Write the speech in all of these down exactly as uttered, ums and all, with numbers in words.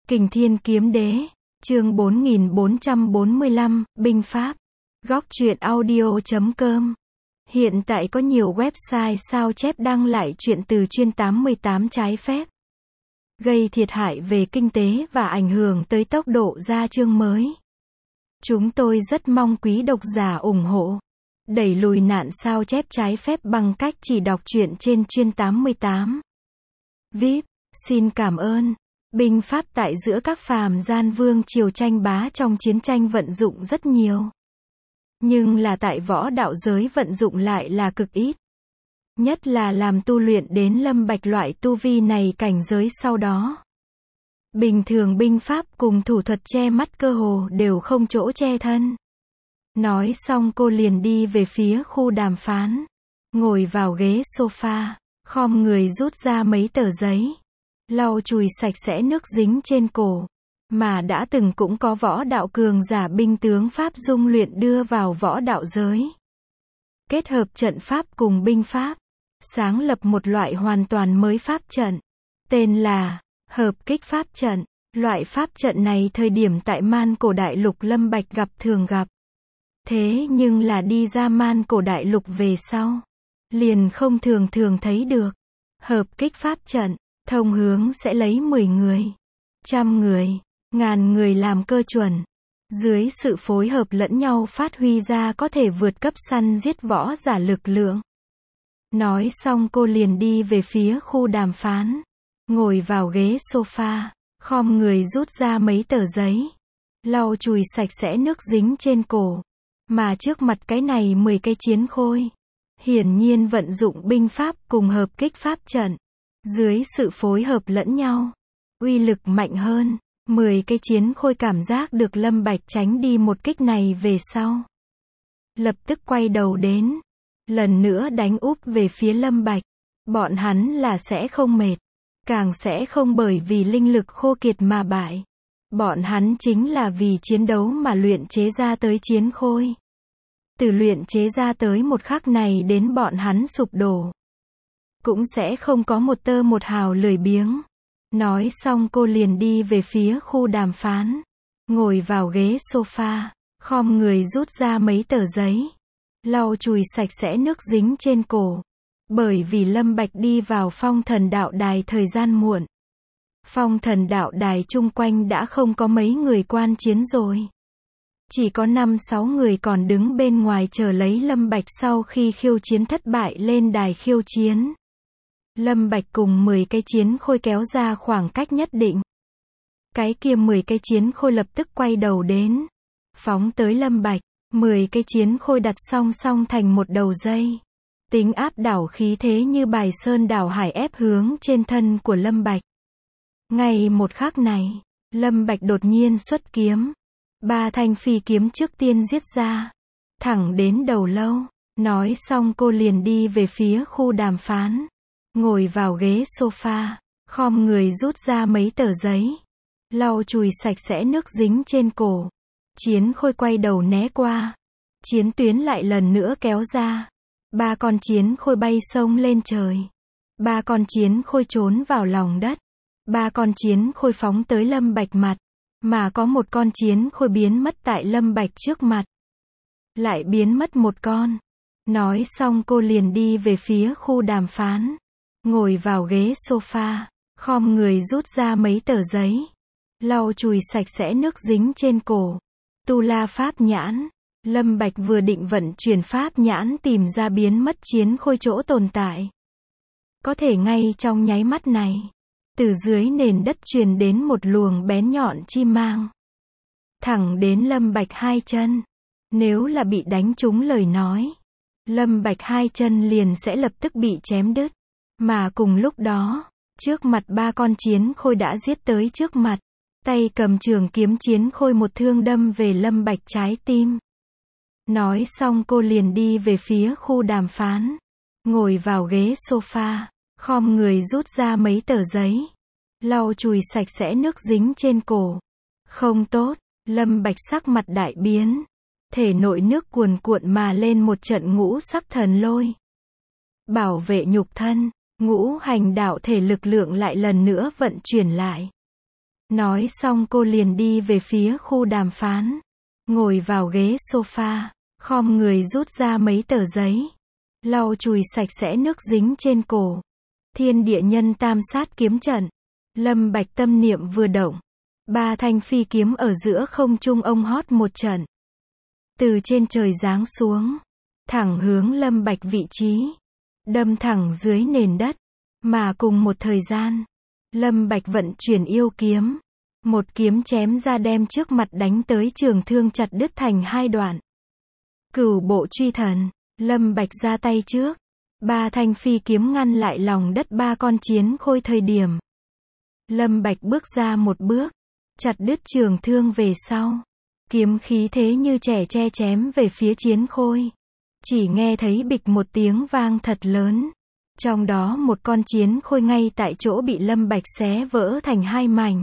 Kình Thiên Kiếm Đế, chương bốn nghìn bốn trăm bốn mươi lăm, Binh Pháp. Góc truyện audio chấm com. Hiện tại có nhiều website sao chép đăng lại truyện từ chuyên tám mươi tám trái phép, gây thiệt hại về kinh tế và ảnh hưởng tới tốc độ ra chương mới. Chúng tôi rất mong quý độc giả ủng hộ, đẩy lùi nạn sao chép trái phép bằng cách chỉ đọc truyện trên chuyên tám mươi tám. vê i pê, xin cảm ơn. Binh pháp tại giữa các phàm gian vương triều tranh bá trong chiến tranh vận dụng rất nhiều, nhưng là tại võ đạo giới vận dụng lại là cực ít. Nhất là làm tu luyện đến lâm bạch loại tu vi này cảnh giới sau đó. Bình thường binh pháp cùng thủ thuật che mắt cơ hồ đều không chỗ che thân. Nói xong cô liền đi về phía khu đàm phán, ngồi vào ghế sofa, khom người rút ra mấy tờ giấy, lau chùi sạch sẽ nước dính trên cổ, mà đã từng cũng có võ đạo cường giả binh tướng pháp dung luyện đưa vào võ đạo giới. Kết hợp trận pháp cùng binh pháp, sáng lập một loại hoàn toàn mới pháp trận, tên là hợp kích pháp trận. Loại pháp trận này thời điểm tại Man Cổ Đại Lục Lâm Bạch gặp thường gặp. Thế nhưng là đi ra Man Cổ Đại Lục về sau, liền không thường thường thấy được. Hợp kích pháp trận, thông hướng sẽ lấy mười người, trăm người, ngàn người làm cơ chuẩn. Dưới sự phối hợp lẫn nhau phát huy ra có thể vượt cấp săn giết võ giả lực lượng. Nói xong cô liền đi về phía khu đàm phán, ngồi vào ghế sofa, khom người rút ra mấy tờ giấy, lau chùi sạch sẽ nước dính trên cổ, mà trước mặt cái này mười cái chiến khôi, hiển nhiên vận dụng binh pháp cùng hợp kích pháp trận. Dưới sự phối hợp lẫn nhau, uy lực mạnh hơn. Mười cái chiến khôi cảm giác được Lâm Bạch tránh đi một kích này về sau, lập tức quay đầu đến, lần nữa đánh úp về phía Lâm Bạch. Bọn hắn là sẽ không mệt, càng sẽ không bởi vì linh lực khô kiệt mà bại. Bọn hắn chính là vì chiến đấu mà luyện chế ra tới chiến khôi. Từ luyện chế ra tới một khắc này đến bọn hắn sụp đổ, cũng sẽ không có một tơ một hào lười biếng. Nói xong cô liền đi về phía khu đàm phán, ngồi vào ghế sofa, khom người rút ra mấy tờ giấy, lau chùi sạch sẽ nước dính trên cổ. Bởi vì Lâm Bạch đi vào phong thần đạo đài thời gian muộn, phong thần đạo đài chung quanh đã không có mấy người quan chiến rồi. Chỉ có năm sáu người còn đứng bên ngoài chờ lấy Lâm Bạch sau khi khiêu chiến thất bại lên đài khiêu chiến. Lâm Bạch cùng mười cái chiến khôi kéo ra khoảng cách nhất định. Cái kia mười cái chiến khôi lập tức quay đầu đến, phóng tới Lâm Bạch. mười cái chiến khôi đặt song song thành một đầu dây, tính áp đảo khí thế như bài sơn đảo hải ép hướng trên thân của Lâm Bạch. Ngay một khắc này, Lâm Bạch đột nhiên xuất kiếm, ba thanh phi kiếm trước tiên giết ra, thẳng đến đầu lâu. Nói xong cô liền đi về phía khu đàm phán, ngồi vào ghế sofa, khom người rút ra mấy tờ giấy, lau chùi sạch sẽ nước dính trên cổ. Chiến khôi quay đầu né qua, chiến tuyến lại lần nữa kéo ra. Ba con chiến khôi bay sông lên trời, ba con chiến khôi trốn vào lòng đất, ba con chiến khôi phóng tới Lâm Bạch mặt, mà có một con chiến khôi biến mất tại Lâm Bạch trước mặt. Lại biến mất một con. Nói xong cô liền đi về phía khu đàm phán, ngồi vào ghế sofa, khom người rút ra mấy tờ giấy, lau chùi sạch sẽ nước dính trên cổ. Tu La Pháp Nhãn. Lâm Bạch vừa định vận chuyển pháp nhãn tìm ra biến mất chiến khôi chỗ tồn tại, có thể ngay trong nháy mắt này, từ dưới nền đất truyền đến một luồng bén nhọn chi mang, thẳng đến Lâm Bạch hai chân. Nếu là bị đánh trúng lời nói, Lâm Bạch hai chân liền sẽ lập tức bị chém đứt. Mà cùng lúc đó, trước mặt ba con chiến khôi đã giết tới trước mặt, tay cầm trường kiếm chiến khôi một thương đâm về Lâm Bạch trái tim. Nói xong cô liền đi về phía khu đàm phán, ngồi vào ghế sofa, khom người rút ra mấy tờ giấy, lau chùi sạch sẽ nước dính trên cổ. Không tốt, Lâm Bạch sắc mặt đại biến, thể nội nước cuồn cuộn mà lên một trận ngũ sắc thần lôi. Bảo vệ nhục thân, ngũ hành đạo thể lực lượng lại lần nữa vận chuyển lại. Nói xong cô liền đi về phía khu đàm phán. Ngồi vào ghế sofa, khom người rút ra mấy tờ giấy. Lau chùi sạch sẽ nước dính trên cổ. Thiên địa nhân tam sát kiếm trận. Lâm Bạch tâm niệm vừa động. Ba thanh phi kiếm ở giữa không trung ông hót một trận. Từ trên trời giáng xuống. Thẳng hướng Lâm Bạch vị trí. Đâm thẳng dưới nền đất. Mà cùng một thời gian. Lâm Bạch vận chuyển yêu kiếm. Một kiếm chém ra đem trước mặt đánh tới trường thương chặt đứt thành hai đoạn. Cửu bộ truy thần. Lâm Bạch ra tay trước. Ba thanh phi kiếm ngăn lại lòng đất ba con chiến khôi thời điểm. Lâm Bạch bước ra một bước. Chặt đứt trường thương về sau. Kiếm khí thế như trẻ tre chém về phía chiến khôi. Chỉ nghe thấy bịch một tiếng vang thật lớn. Trong đó một con chiến khôi ngay tại chỗ bị Lâm Bạch xé vỡ thành hai mảnh.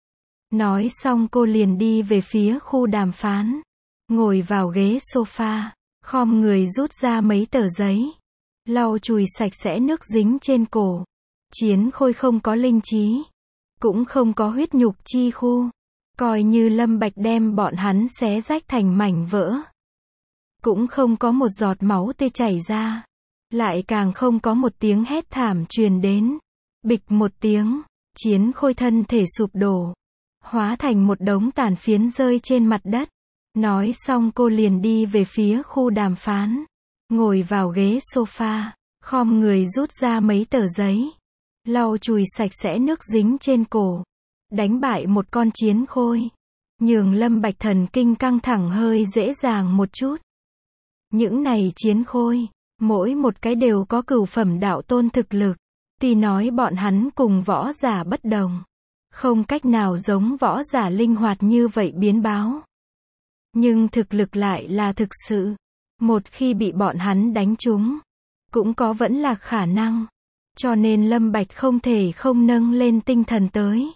Nói xong cô liền đi về phía khu đàm phán. Ngồi vào ghế sofa. Khom người rút ra mấy tờ giấy. Lau chùi sạch sẽ nước dính trên cổ. Chiến khôi không có linh trí. Cũng không có huyết nhục chi khu. Coi như Lâm Bạch đem bọn hắn xé rách thành mảnh vỡ. Cũng không có một giọt máu tươi chảy ra. Lại càng không có một tiếng hét thảm truyền đến. Bịch một tiếng. Chiến khôi thân thể sụp đổ. Hóa thành một đống tàn phiến rơi trên mặt đất. Nói xong cô liền đi về phía khu đàm phán. Ngồi vào ghế sofa. Khom người rút ra mấy tờ giấy. Lau chùi sạch sẽ nước dính trên cổ. Đánh bại một con chiến khôi. Nhường Lâm Bạch thần kinh căng thẳng hơi dễ dàng một chút. Những này chiến khôi. Mỗi một cái đều có cửu phẩm đạo tôn thực lực. Tuy nói bọn hắn cùng võ giả bất đồng. Không cách nào giống võ giả linh hoạt như vậy biến báo. Nhưng thực lực lại là thực sự. Một khi bị bọn hắn đánh trúng. Cũng có vẫn là khả năng. Cho nên Lâm Bạch không thể không nâng lên tinh thần tới.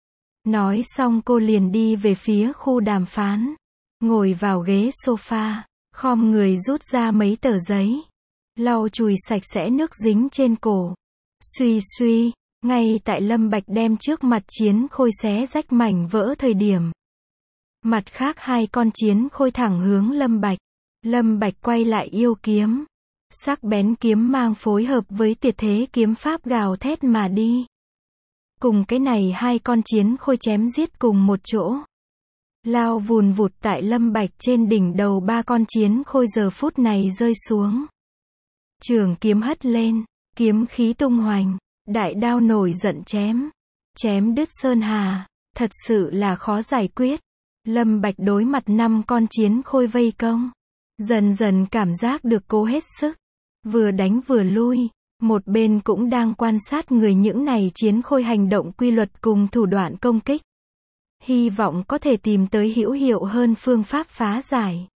Nói xong cô liền đi về phía khu đàm phán. Ngồi vào ghế sofa. Khom người rút ra mấy tờ giấy. Lau chùi sạch sẽ nước dính trên cổ. Suy suy. Ngay tại Lâm Bạch đem trước mặt chiến khôi xé rách mảnh vỡ thời điểm. Mặt khác hai con chiến khôi thẳng hướng Lâm Bạch. Lâm Bạch quay lại yêu kiếm. Sắc bén kiếm mang phối hợp với tuyệt thế kiếm pháp gào thét mà đi. Cùng cái này hai con chiến khôi chém giết cùng một chỗ. Lao vùn vụt tại Lâm Bạch trên đỉnh đầu ba con chiến khôi giờ phút này rơi xuống. Trường kiếm hất lên. Kiếm khí tung hoành. Đại đao nổi giận chém. Chém đứt sơn hà. Thật sự là khó giải quyết. Lâm Bạch đối mặt năm con chiến khôi vây công. Dần dần cảm giác được cố hết sức. Vừa đánh vừa lui. Một bên cũng đang quan sát người những này chiến khôi hành động quy luật cùng thủ đoạn công kích. Hy vọng có thể tìm tới hữu hiệu hơn phương pháp phá giải.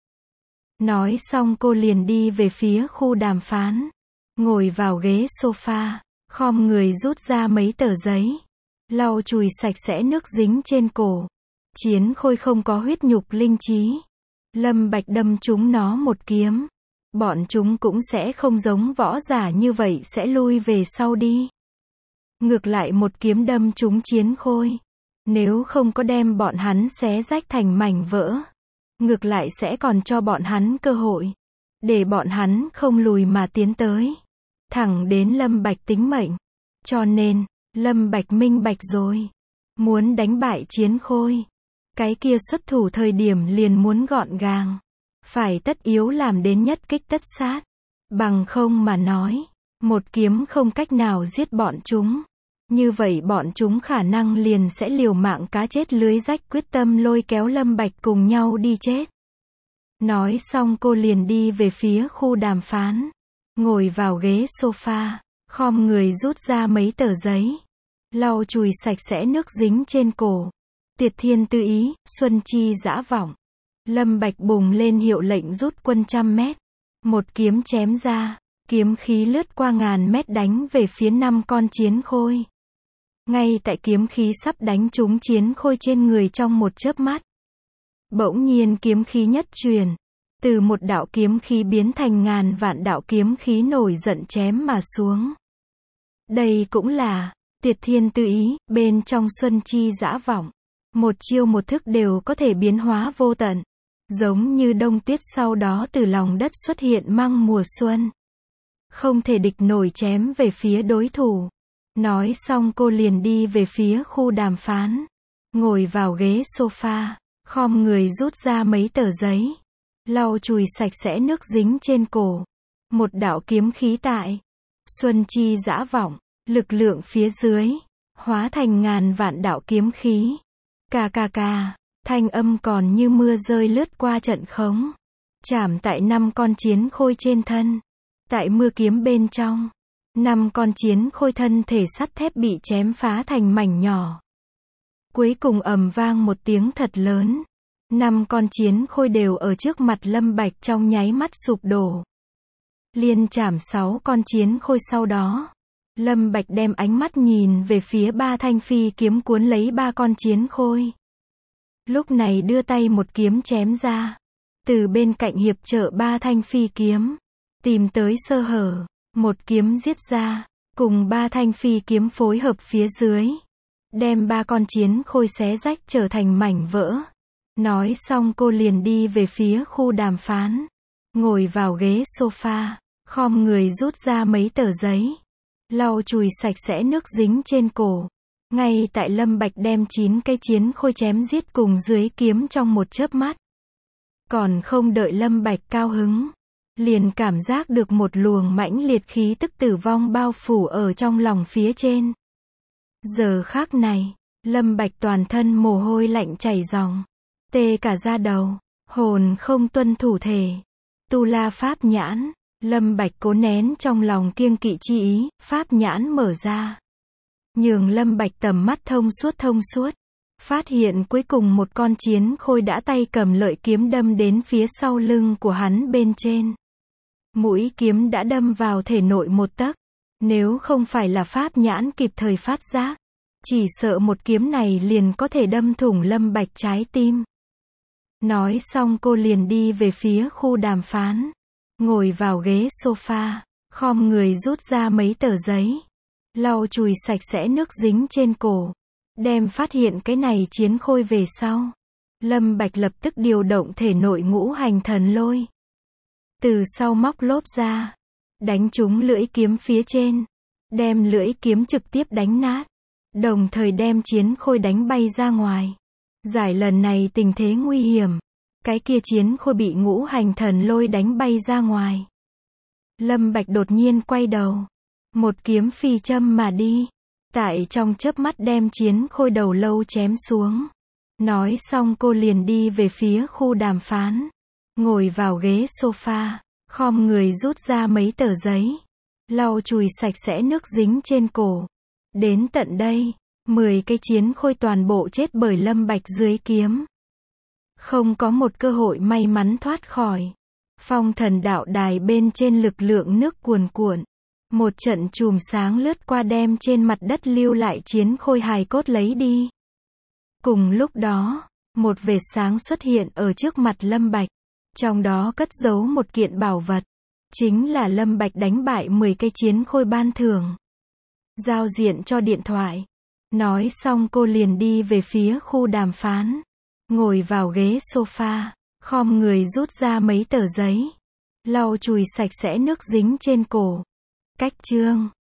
Nói xong cô liền đi về phía khu đàm phán. Ngồi vào ghế sofa. Khom người rút ra mấy tờ giấy. Lau chùi sạch sẽ nước dính trên cổ. Chiến khôi không có huyết nhục linh trí. Lâm Bạch đâm chúng nó một kiếm. Bọn chúng cũng sẽ không giống võ giả như vậy sẽ lui về sau đi. Ngược lại một kiếm đâm chúng chiến khôi. Nếu không có đem bọn hắn xé rách thành mảnh vỡ. Ngược lại sẽ còn cho bọn hắn cơ hội. Để bọn hắn không lùi mà tiến tới. Thẳng đến Lâm Bạch tính mệnh. Cho nên, Lâm Bạch minh bạch rồi. Muốn đánh bại chiến khôi. Cái kia xuất thủ thời điểm liền muốn gọn gàng. Phải tất yếu làm đến nhất kích tất sát. Bằng không mà nói. Một kiếm không cách nào giết bọn chúng. Như vậy bọn chúng khả năng liền sẽ liều mạng cá chết lưới rách quyết tâm lôi kéo Lâm Bạch cùng nhau đi chết. Nói xong cô liền đi về phía khu đàm phán. Ngồi vào ghế sofa. Khom người rút ra mấy tờ giấy. Lau chùi sạch sẽ nước dính trên cổ. Tuyệt thiên tư ý, xuân chi dã vọng. Lâm Bạch bùng lên hiệu lệnh rút quân trăm mét. Một kiếm chém ra. Kiếm khí lướt qua ngàn mét đánh về phía năm con chiến khôi. Ngay tại kiếm khí sắp đánh trúng chiến khôi trên người trong một chớp mắt. Bỗng nhiên kiếm khí nhất truyền. Từ một đạo kiếm khí biến thành ngàn vạn đạo kiếm khí nổi giận chém mà xuống. Đây cũng là Tuyệt thiên tư ý, bên trong xuân chi dã vọng. Một chiêu một thức đều có thể biến hóa vô tận. Giống như đông tuyết sau đó từ lòng đất xuất hiện măng mùa xuân. Không thể địch nổi chém về phía đối thủ. Nói xong cô liền đi về phía khu đàm phán. Ngồi vào ghế sofa, khom người rút ra mấy tờ giấy. Lau chùi sạch sẽ nước dính trên cổ. Một đạo kiếm khí tại xuân chi dã vọng, lực lượng phía dưới, hóa thành ngàn vạn đạo kiếm khí. Cà cà cà, thanh âm còn như mưa rơi lướt qua trận khống. Chạm tại năm con chiến khôi trên thân. Tại mưa kiếm bên trong, năm con chiến khôi thân thể sắt thép bị chém phá thành mảnh nhỏ. Cuối cùng ầm vang một tiếng thật lớn. Năm con chiến khôi đều ở trước mặt Lâm Bạch trong nháy mắt sụp đổ. Liên chạm sáu con chiến khôi sau đó. Lâm Bạch đem ánh mắt nhìn về phía ba thanh phi kiếm cuốn lấy ba con chiến khôi. Lúc này đưa tay một kiếm chém ra. Từ bên cạnh hiệp trợ ba thanh phi kiếm. Tìm tới sơ hở. Một kiếm giết ra. Cùng ba thanh phi kiếm phối hợp phía dưới. Đem ba con chiến khôi xé rách trở thành mảnh vỡ. Nói xong cô liền đi về phía khu đàm phán. Ngồi vào ghế sofa. Khom người rút ra mấy tờ giấy. Lau chùi sạch sẽ nước dính trên cổ. Ngay tại Lâm Bạch đem chín cây chiến khôi chém giết cùng dưới kiếm trong một chớp mắt. Còn không đợi Lâm Bạch cao hứng. Liền cảm giác được một luồng mãnh liệt khí tức tử vong bao phủ ở trong lòng phía trên. Giờ khắc này, Lâm Bạch toàn thân mồ hôi lạnh chảy ròng. Tê cả da đầu. Hồn không tuân thủ thể. Tu la pháp nhãn. Lâm Bạch cố nén trong lòng kiêng kỵ chi ý, pháp nhãn mở ra. Nhường Lâm Bạch tầm mắt thông suốt thông suốt. Phát hiện cuối cùng một con chiến khôi đã tay cầm lợi kiếm đâm đến phía sau lưng của hắn bên trên. Mũi kiếm đã đâm vào thể nội một tấc. Nếu không phải là pháp nhãn kịp thời phát giác, chỉ sợ một kiếm này liền có thể đâm thủng Lâm Bạch trái tim. Nói xong cô liền đi về phía khu đàm phán. Ngồi vào ghế sofa, khom người rút ra mấy tờ giấy. Lau chùi sạch sẽ nước dính trên cổ. Đem phát hiện cái này chiến khôi về sau. Lâm Bạch lập tức điều động thể nội ngũ hành thần lôi. Từ sau móc lốp ra. Đánh trúng lưỡi kiếm phía trên. Đem lưỡi kiếm trực tiếp đánh nát. Đồng thời đem chiến khôi đánh bay ra ngoài. Giải lần này tình thế nguy hiểm. Cái kia chiến khôi bị ngũ hành thần lôi đánh bay ra ngoài. Lâm Bạch đột nhiên quay đầu. Một kiếm phi châm mà đi. Tại trong chớp mắt đem chiến khôi đầu lâu chém xuống. Nói xong cô liền đi về phía khu đàm phán. Ngồi vào ghế sofa. Khom người rút ra mấy tờ giấy. Lau chùi sạch sẽ nước dính trên cổ. Đến tận đây, mười cây chiến khôi toàn bộ chết bởi Lâm Bạch dưới kiếm. Không có một cơ hội may mắn thoát khỏi. Phong thần đạo đài bên trên lực lượng nước cuồn cuộn. Một trận chùm sáng lướt qua đem trên mặt đất lưu lại chiến khôi hài cốt lấy đi. Cùng lúc đó, một vệt sáng xuất hiện ở trước mặt Lâm Bạch. Trong đó cất giấu một kiện bảo vật. Chính là Lâm Bạch đánh bại mười cây chiến khôi ban thưởng. Giao diện cho điện thoại. Nói xong cô liền đi về phía khu đàm phán. Ngồi vào ghế sofa. Khom người rút ra mấy tờ giấy. Lau chùi sạch sẽ nước dính trên cổ. Cách chương